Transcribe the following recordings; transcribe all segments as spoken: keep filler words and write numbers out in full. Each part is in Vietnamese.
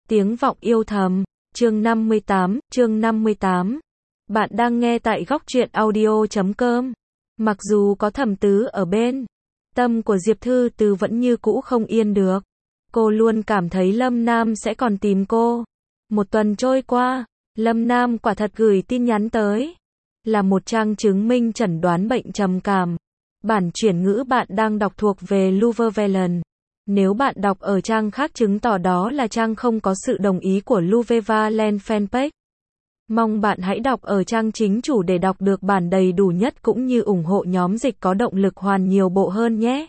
Tiếng vọng yêu thầm, chương năm mươi tám, chương năm mươi tám. Bạn đang nghe tại góc truyện audio chấm com. Mặc dù có Thẩm Tứ ở bên, tâm của Diệp Thư Từ vẫn như cũ không yên được. Cô luôn cảm thấy Lâm Nam sẽ còn tìm cô. Một tuần trôi qua, Lâm Nam quả thật gửi tin nhắn tới. Là một trang chứng minh chẩn đoán bệnh trầm cảm. Bản chuyển ngữ bạn đang đọc thuộc về Luvevelen. Nếu bạn đọc ở trang khác chứng tỏ đó là trang không có sự đồng ý của Luvevelen fanpage. Mong bạn hãy đọc ở trang chính chủ để đọc được bản đầy đủ nhất cũng như ủng hộ nhóm dịch có động lực hoàn nhiều bộ hơn nhé.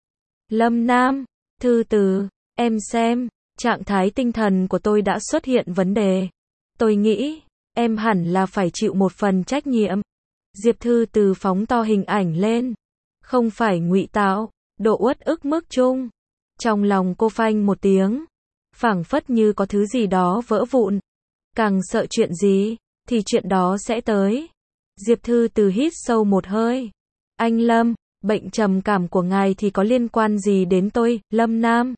Lâm Nam, Thư Từ, em xem, trạng thái tinh thần của tôi đã xuất hiện vấn đề. Tôi nghĩ, em hẳn là phải chịu một phần trách nhiệm. Diệp Thư Từ phóng to hình ảnh lên. Không phải ngụy tạo, độ uất ức mức chung. Trong lòng cô phanh một tiếng, phảng phất như có thứ gì đó vỡ vụn. Càng sợ chuyện gì, thì chuyện đó sẽ tới. Diệp Thư Từ hít sâu một hơi. Anh Lâm, bệnh trầm cảm của ngài thì có liên quan gì đến tôi, Lâm Nam?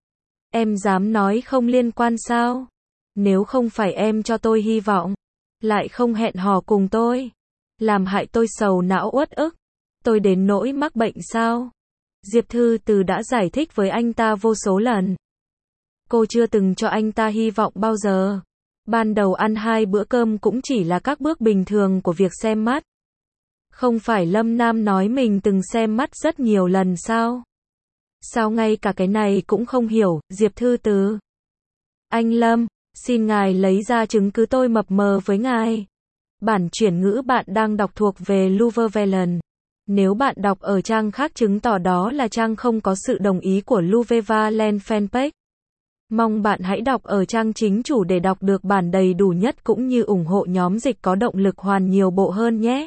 Em dám nói không liên quan sao? Nếu không phải em cho tôi hy vọng, lại không hẹn hò cùng tôi, làm hại tôi sầu não uất ức, tôi đến nỗi mắc bệnh sao? Diệp Thư Từ đã giải thích với anh ta vô số lần. Cô chưa từng cho anh ta hy vọng bao giờ. Ban đầu ăn hai bữa cơm cũng chỉ là các bước bình thường của việc xem mắt. Không phải Lâm Nam nói mình từng xem mắt rất nhiều lần sao? Sao ngay cả cái này cũng không hiểu, Diệp Thư Từ? Anh Lâm, xin ngài lấy ra chứng cứ tôi mập mờ với ngài. Bản chuyển ngữ bạn đang đọc thuộc về Luvevelen. Nếu bạn đọc ở trang khác chứng tỏ đó là trang không có sự đồng ý của Luvevelen fanpage. Mong bạn hãy đọc ở trang chính chủ để đọc được bản đầy đủ nhất cũng như ủng hộ nhóm dịch có động lực hoàn nhiều bộ hơn nhé.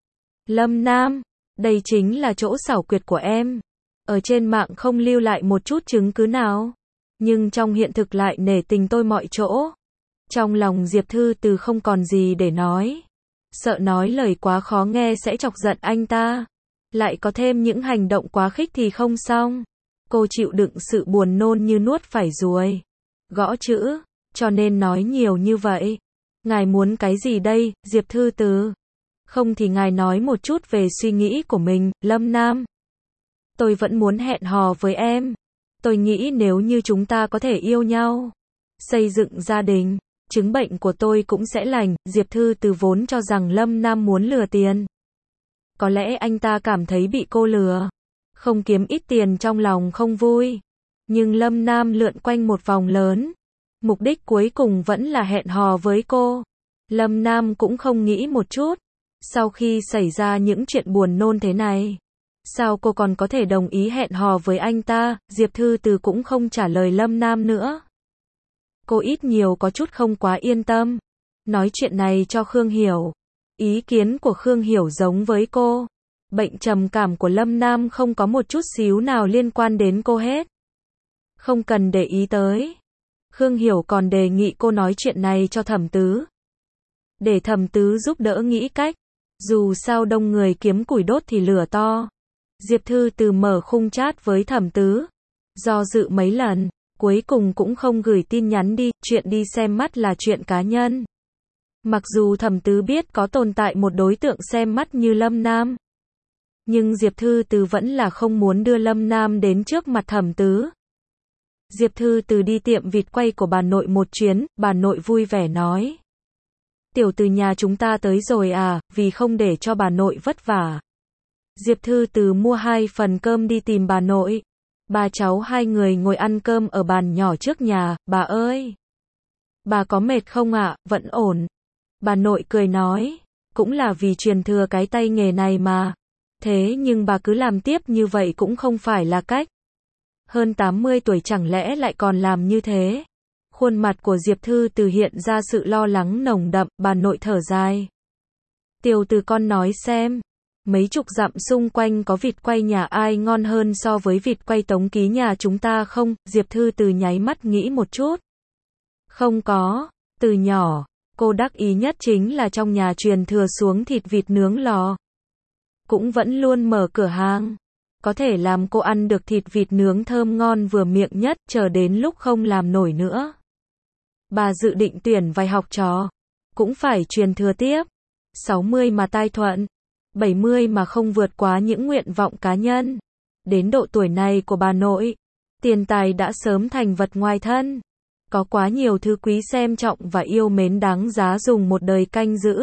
Lâm Nam, đây chính là chỗ xảo quyệt của em. Ở trên mạng không lưu lại một chút chứng cứ nào, nhưng trong hiện thực lại nể tình tôi mọi chỗ. Trong lòng Diệp Thư Từ không còn gì để nói. Sợ nói lời quá khó nghe sẽ chọc giận anh ta. Lại có thêm những hành động quá khích thì không xong. Cô chịu đựng sự buồn nôn như nuốt phải ruồi. Gõ chữ, cho nên nói nhiều như vậy. Ngài muốn cái gì đây, Diệp Thư Từ? Không thì ngài nói một chút về suy nghĩ của mình, Lâm Nam. Tôi vẫn muốn hẹn hò với em. Tôi nghĩ nếu như chúng ta có thể yêu nhau, xây dựng gia đình, chứng bệnh của tôi cũng sẽ lành. Diệp Thư Từ vốn cho rằng Lâm Nam muốn lừa tiền. Có lẽ anh ta cảm thấy bị cô lừa. Không kiếm ít tiền trong lòng không vui. Nhưng Lâm Nam lượn quanh một vòng lớn. Mục đích cuối cùng vẫn là hẹn hò với cô. Lâm Nam cũng không nghĩ một chút. Sau khi xảy ra những chuyện buồn nôn thế này, sao cô còn có thể đồng ý hẹn hò với anh ta? Diệp Thư Từ cũng không trả lời Lâm Nam nữa. Cô ít nhiều có chút không quá yên tâm. Nói chuyện này cho Khương Hiểu. Ý kiến của Khương Hiểu giống với cô. Bệnh trầm cảm của Lâm Nam không có một chút xíu nào liên quan đến cô hết. Không cần để ý tới. Khương Hiểu còn đề nghị cô nói chuyện này cho Thẩm Tứ. Để Thẩm Tứ giúp đỡ nghĩ cách. Dù sao đông người kiếm củi đốt thì lửa to. Diệp Thư Từ mở khung chat với Thẩm Tứ. Do dự mấy lần, cuối cùng cũng không gửi tin nhắn đi. Chuyện đi xem mắt là chuyện cá nhân. Mặc dù Thẩm Tứ biết có tồn tại một đối tượng xem mắt như Lâm Nam, nhưng Diệp Thư Từ vẫn là không muốn đưa Lâm Nam đến trước mặt Thẩm Tứ. Diệp Thư Từ đi tiệm vịt quay của bà nội một chuyến, bà nội vui vẻ nói. Tiểu Từ nhà chúng ta tới rồi à, vì không để cho bà nội vất vả. Diệp Thư Từ mua hai phần cơm đi tìm bà nội. Ba cháu hai người ngồi ăn cơm ở bàn nhỏ trước nhà. Bà ơi! Bà có mệt không ạ? Vẫn ổn. Bà nội cười nói. Cũng là vì truyền thừa cái tay nghề này mà. Thế nhưng bà cứ làm tiếp như vậy cũng không phải là cách. Hơn tám mươi tuổi chẳng lẽ lại còn làm như thế? Khuôn mặt của Diệp Thư Từ hiện ra sự lo lắng nồng đậm. Bà nội thở dài. Tiểu Từ con nói xem. Mấy chục dặm xung quanh có vịt quay nhà ai ngon hơn so với vịt quay Tống Ký nhà chúng ta không? Diệp Thư Từ nháy mắt nghĩ một chút. Không có. Từ nhỏ, cô đắc ý nhất chính là trong nhà truyền thừa xuống thịt vịt nướng lò. Cũng vẫn luôn mở cửa hàng. Có thể làm cô ăn được thịt vịt nướng thơm ngon vừa miệng nhất, chờ đến lúc không làm nổi nữa. Bà dự định tuyển vài học trò, cũng phải truyền thừa tiếp. sáu mươi mà tai thuận, bảy mươi mà không vượt quá những nguyện vọng cá nhân. Đến độ tuổi này của bà nội, tiền tài đã sớm thành vật ngoài thân. Có quá nhiều thứ quý xem trọng và yêu mến đáng giá dùng một đời canh giữ.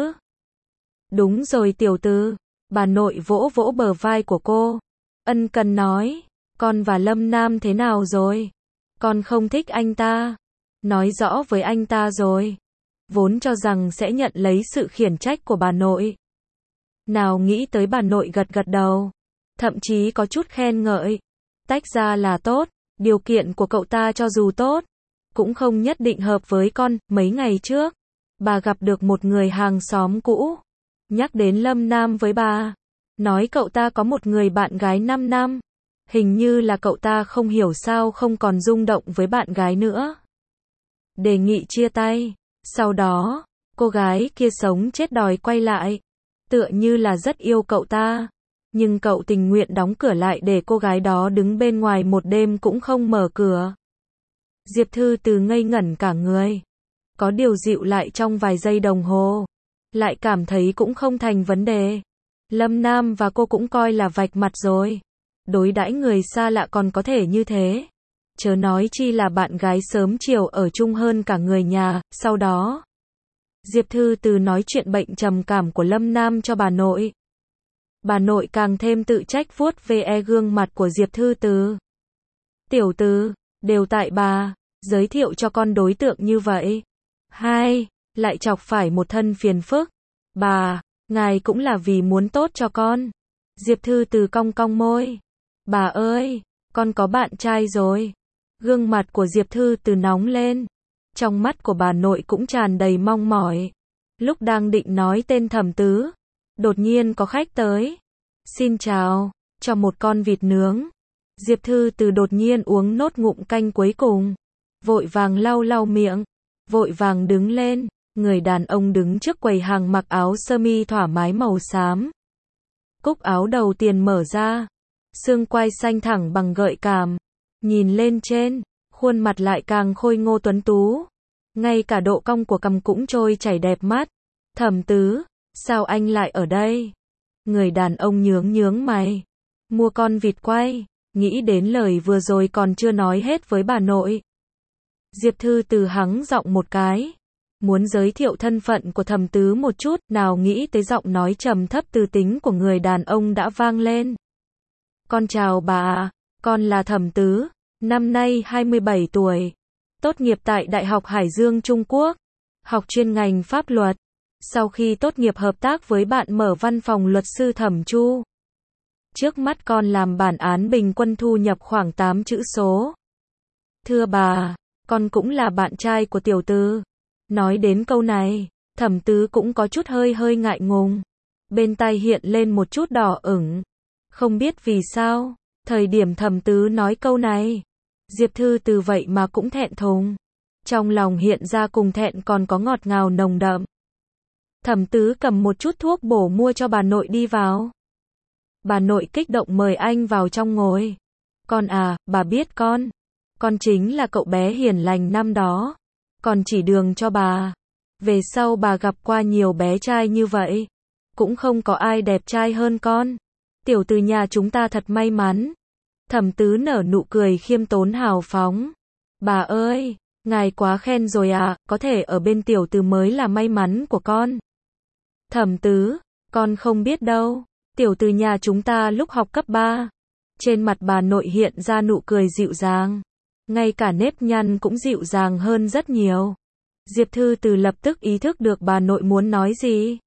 Đúng rồi tiểu tư, bà nội vỗ vỗ bờ vai của cô. Ân cần nói, con và Lâm Nam thế nào rồi? Con không thích anh ta. Nói rõ với anh ta rồi. Vốn cho rằng sẽ nhận lấy sự khiển trách của bà nội. Nào nghĩ tới bà nội gật gật đầu. Thậm chí có chút khen ngợi. Tách ra là tốt, điều kiện của cậu ta cho dù tốt, cũng không nhất định hợp với con. Mấy ngày trước, bà gặp được một người hàng xóm cũ. Nhắc đến Lâm Nam với bà. Nói cậu ta có một người bạn gái năm năm. Hình như là cậu ta không hiểu sao không còn rung động với bạn gái nữa. Đề nghị chia tay. Sau đó, cô gái kia sống chết đòi quay lại. Tựa như là rất yêu cậu ta. Nhưng cậu tình nguyện đóng cửa lại để cô gái đó đứng bên ngoài một đêm cũng không mở cửa. Diệp Thư Từ ngây ngẩn cả người. Có điều dịu lại trong vài giây đồng hồ. Lại cảm thấy cũng không thành vấn đề. Lâm Nam và cô cũng coi là vạch mặt rồi. Đối đãi người xa lạ còn có thể như thế. Chớ nói chi là bạn gái sớm chiều ở chung hơn cả người nhà. Sau đó, Diệp Thư Từ nói chuyện bệnh trầm cảm của Lâm Nam cho bà nội. Bà nội càng thêm tự trách vuốt ve gương mặt của Diệp Thư Từ. Tiểu Từ, đều tại bà, giới thiệu cho con đối tượng như vậy. Hai, lại chọc phải một thân phiền phức. Bà, ngài cũng là vì muốn tốt cho con. Diệp Thư Từ cong cong môi. Bà ơi, con có bạn trai rồi. Gương mặt của Diệp Thư Từ nóng lên. Trong mắt của bà nội cũng tràn đầy mong mỏi. Lúc đang định nói tên Thẩm Tứ, đột nhiên có khách tới. Xin chào, cho một con vịt nướng. Diệp Thư Từ đột nhiên uống nốt ngụm canh cuối cùng. Vội vàng lau lau miệng. Vội vàng đứng lên. Người đàn ông đứng trước quầy hàng mặc áo sơ mi thoải mái màu xám. Cúc áo đầu tiên mở ra. Xương quai xanh thẳng bằng gợi cảm. Nhìn lên trên, khuôn mặt lại càng khôi ngô tuấn tú. Ngay cả độ cong của cằm cũng trôi chảy đẹp mắt. Thẩm Tứ, sao anh lại ở đây? Người đàn ông nhướng nhướng mày. Mua con vịt quay. Nghĩ đến lời vừa rồi còn chưa nói hết với bà nội. Diệp Thư Từ hắng giọng một cái. Muốn giới thiệu thân phận của Thẩm Tứ một chút, nào nghĩ tới giọng nói trầm thấp tư tính của người đàn ông đã vang lên. Con chào bà, con là Thẩm Tứ, năm nay hai mươi bảy tuổi. Tốt nghiệp tại Đại học Hải Dương Trung Quốc. Học chuyên ngành pháp luật. Sau khi tốt nghiệp hợp tác với bạn mở văn phòng luật sư Thẩm Chu. Trước mắt con làm bản án bình quân thu nhập khoảng tám chữ số. Thưa bà, con cũng là bạn trai của tiểu Từ. Nói đến câu này, Thẩm Tứ cũng có chút hơi hơi ngại ngùng. Bên tai hiện lên một chút đỏ ửng. Không biết vì sao, thời điểm Thẩm Tứ nói câu này, Diệp Thư Từ vậy mà cũng thẹn thùng. Trong lòng hiện ra cùng thẹn còn có ngọt ngào nồng đậm. Thẩm Tứ cầm một chút thuốc bổ mua cho bà nội đi vào. Bà nội kích động mời anh vào trong ngồi. Con à, bà biết con. Con chính là cậu bé hiền lành năm đó. Con chỉ đường cho bà. Về sau bà gặp qua nhiều bé trai như vậy. Cũng không có ai đẹp trai hơn con. Tiểu Từ nhà chúng ta thật may mắn. Thẩm Tứ nở nụ cười khiêm tốn hào phóng. Bà ơi, ngài quá khen rồi à, có thể ở bên tiểu Từ mới là may mắn của con. Thẩm Tứ, con không biết đâu. Tiểu Từ nhà chúng ta lúc học cấp ba. Trên mặt bà nội hiện ra nụ cười dịu dàng. Ngay cả nếp nhăn cũng dịu dàng hơn rất nhiều. Diệp Thư Từ lập tức ý thức được bà nội muốn nói gì.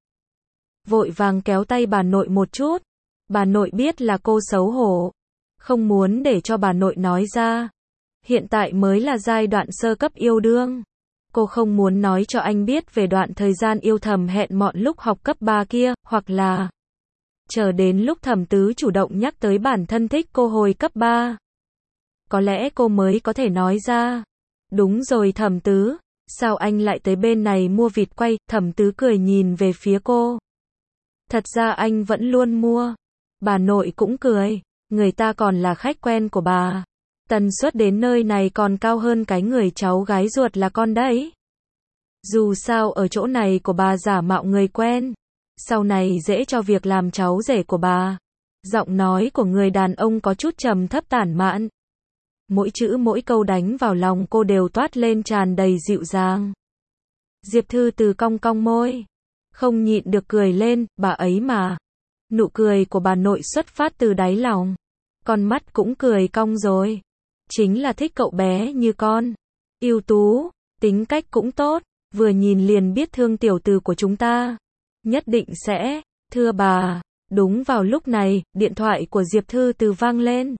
Vội vàng kéo tay bà nội một chút. Bà nội biết là cô xấu hổ. Không muốn để cho bà nội nói ra. Hiện tại mới là giai đoạn sơ cấp yêu đương. Cô không muốn nói cho anh biết về đoạn thời gian yêu thầm hẹn mọn lúc học cấp ba kia, hoặc là chờ đến lúc Thẩm Tứ chủ động nhắc tới bản thân thích cô hồi cấp ba. Có lẽ cô mới có thể nói ra. Đúng rồi Thẩm Tứ, sao anh lại tới bên này mua vịt quay? Thẩm Tứ cười nhìn về phía cô. Thật ra anh vẫn luôn mua. Bà nội cũng cười. Người ta còn là khách quen của bà. Tần suất đến nơi này còn cao hơn cái người cháu gái ruột là con đấy. Dù sao ở chỗ này của bà giả mạo người quen, sau này dễ cho việc làm cháu rể của bà. Giọng nói của người đàn ông có chút trầm thấp tản mạn. Mỗi chữ mỗi câu đánh vào lòng cô đều toát lên tràn đầy dịu dàng. Diệp Thư Từ cong cong môi, không nhịn được cười lên, bà ấy mà. Nụ cười của bà nội xuất phát từ đáy lòng. Con mắt cũng cười cong rồi. Chính là thích cậu bé như con. Ưu tú, tính cách cũng tốt, vừa nhìn liền biết thương tiểu từ của chúng ta. Nhất định sẽ, thưa bà. Đúng vào lúc này, điện thoại của Diệp Thư Từ vang lên.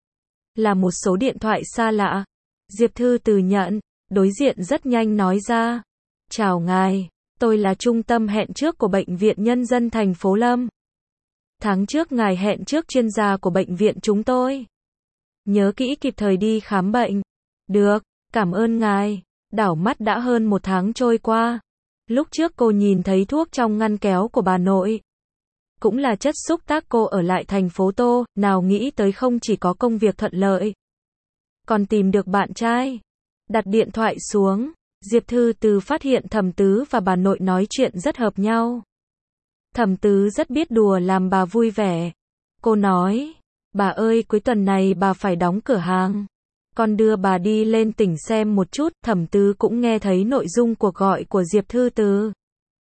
Là một số điện thoại xa lạ. Diệp Thư Từ nhận, đối diện rất nhanh nói ra. Chào ngài, tôi là trung tâm hẹn trước của Bệnh viện Nhân dân thành phố Lâm. Tháng trước ngài hẹn trước chuyên gia của bệnh viện chúng tôi. Nhớ kỹ kịp thời đi khám bệnh. Được, cảm ơn ngài. Đảo mắt đã hơn một tháng trôi qua. Lúc trước cô nhìn thấy thuốc trong ngăn kéo của bà nội. Cũng là chất xúc tác cô ở lại thành phố Tô, nào nghĩ tới không chỉ có công việc thuận lợi. Còn tìm được bạn trai. Đặt điện thoại xuống, Diệp Thư Từ phát hiện Thẩm Tứ và bà nội nói chuyện rất hợp nhau. Thẩm Tứ rất biết đùa làm bà vui vẻ. Cô nói, bà ơi cuối tuần này bà phải đóng cửa hàng. Con đưa bà đi lên tỉnh xem một chút. Thẩm Tứ cũng nghe thấy nội dung cuộc gọi của Diệp Thư Từ.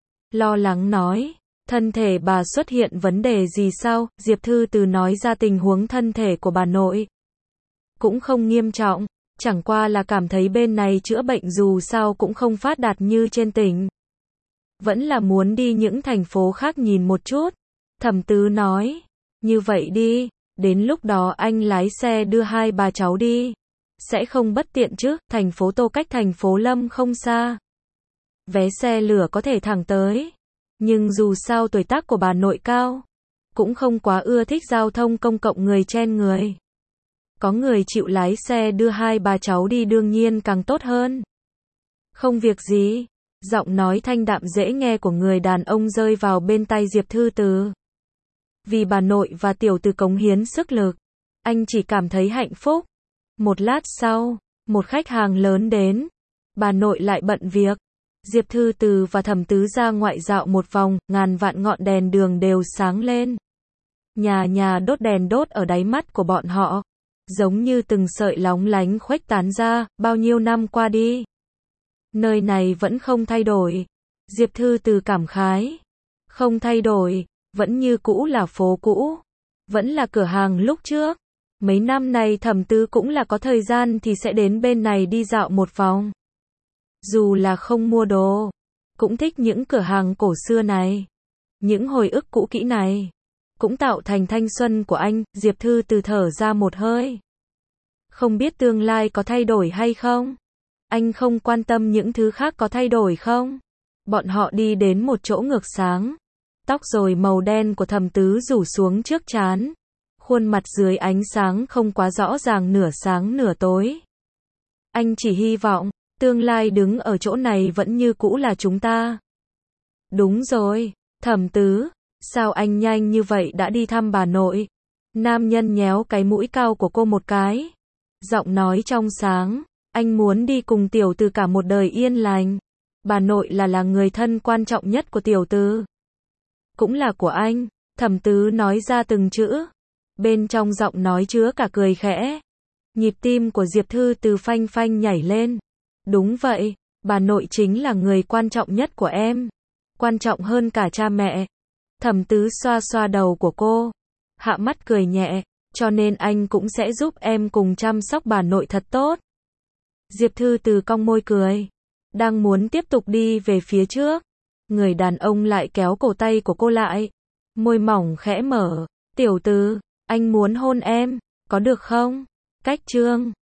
Lo lắng nói, thân thể bà xuất hiện vấn đề gì sao? Diệp Thư Từ nói ra tình huống thân thể của bà nội. Cũng không nghiêm trọng, chẳng qua là cảm thấy bên này chữa bệnh dù sao cũng không phát đạt như trên tỉnh. Vẫn là muốn đi những thành phố khác nhìn một chút. Thẩm Tứ nói, như vậy đi, đến lúc đó anh lái xe đưa hai bà cháu đi. Sẽ không bất tiện chứ, thành phố Tô cách thành phố Lâm không xa. Vé xe lửa có thể thẳng tới. Nhưng dù sao tuổi tác của bà nội cao, cũng không quá ưa thích giao thông công cộng người chen người. Có người chịu lái xe đưa hai bà cháu đi đương nhiên càng tốt hơn. Không việc gì. Giọng nói thanh đạm dễ nghe của người đàn ông rơi vào bên tai Diệp Thư Từ. Vì bà nội và tiểu từ cống hiến sức lực, anh chỉ cảm thấy hạnh phúc. Một lát sau, một khách hàng lớn đến. Bà nội lại bận việc. Diệp Thư Từ và Thẩm Tứ ra ngoại dạo một vòng, ngàn vạn ngọn đèn đường đều sáng lên. Nhà nhà đốt đèn đốt ở đáy mắt của bọn họ. Giống như từng sợi lóng lánh khuếch tán ra, bao nhiêu năm qua đi. Nơi này vẫn không thay đổi. Diệp Thư Từ cảm khái. Không thay đổi, vẫn như cũ là phố cũ. Vẫn là cửa hàng lúc trước. Mấy năm này Thẩm Tứ cũng là có thời gian thì sẽ đến bên này đi dạo một vòng. Dù là không mua đồ, cũng thích những cửa hàng cổ xưa này. Những hồi ức cũ kỹ này, cũng tạo thành thanh xuân của anh. Diệp Thư Từ thở ra một hơi. Không biết tương lai có thay đổi hay không? Anh không quan tâm những thứ khác có thay đổi không? Bọn họ đi đến một chỗ ngược sáng. Tóc rồi màu đen của Thẩm Tứ rủ xuống trước trán. Khuôn mặt dưới ánh sáng không quá rõ ràng, nửa sáng nửa tối. Anh chỉ hy vọng tương lai đứng ở chỗ này vẫn như cũ là chúng ta. Đúng rồi, Thẩm Tứ, sao anh nhanh như vậy đã đi thăm bà nội? Nam nhân nhéo cái mũi cao của cô một cái. Giọng nói trong sáng, anh muốn đi cùng tiểu từ cả một đời yên lành. Bà nội là là người thân quan trọng nhất của tiểu từ. Cũng là của anh. Thẩm Tứ nói ra từng chữ. Bên trong giọng nói chứa cả cười khẽ. Nhịp tim của Diệp Thư Từ phanh phanh nhảy lên. Đúng vậy, bà nội chính là người quan trọng nhất của em. Quan trọng hơn cả cha mẹ. Thẩm Tứ xoa xoa đầu của cô. Hạ mắt cười nhẹ. Cho nên anh cũng sẽ giúp em cùng chăm sóc bà nội thật tốt. Diệp Thư Từ cong môi cười. Đang muốn tiếp tục đi về phía trước. Người đàn ông lại kéo cổ tay của cô lại. Môi mỏng khẽ mở. Tiểu Từ, anh muốn hôn em, có được không? Cách chương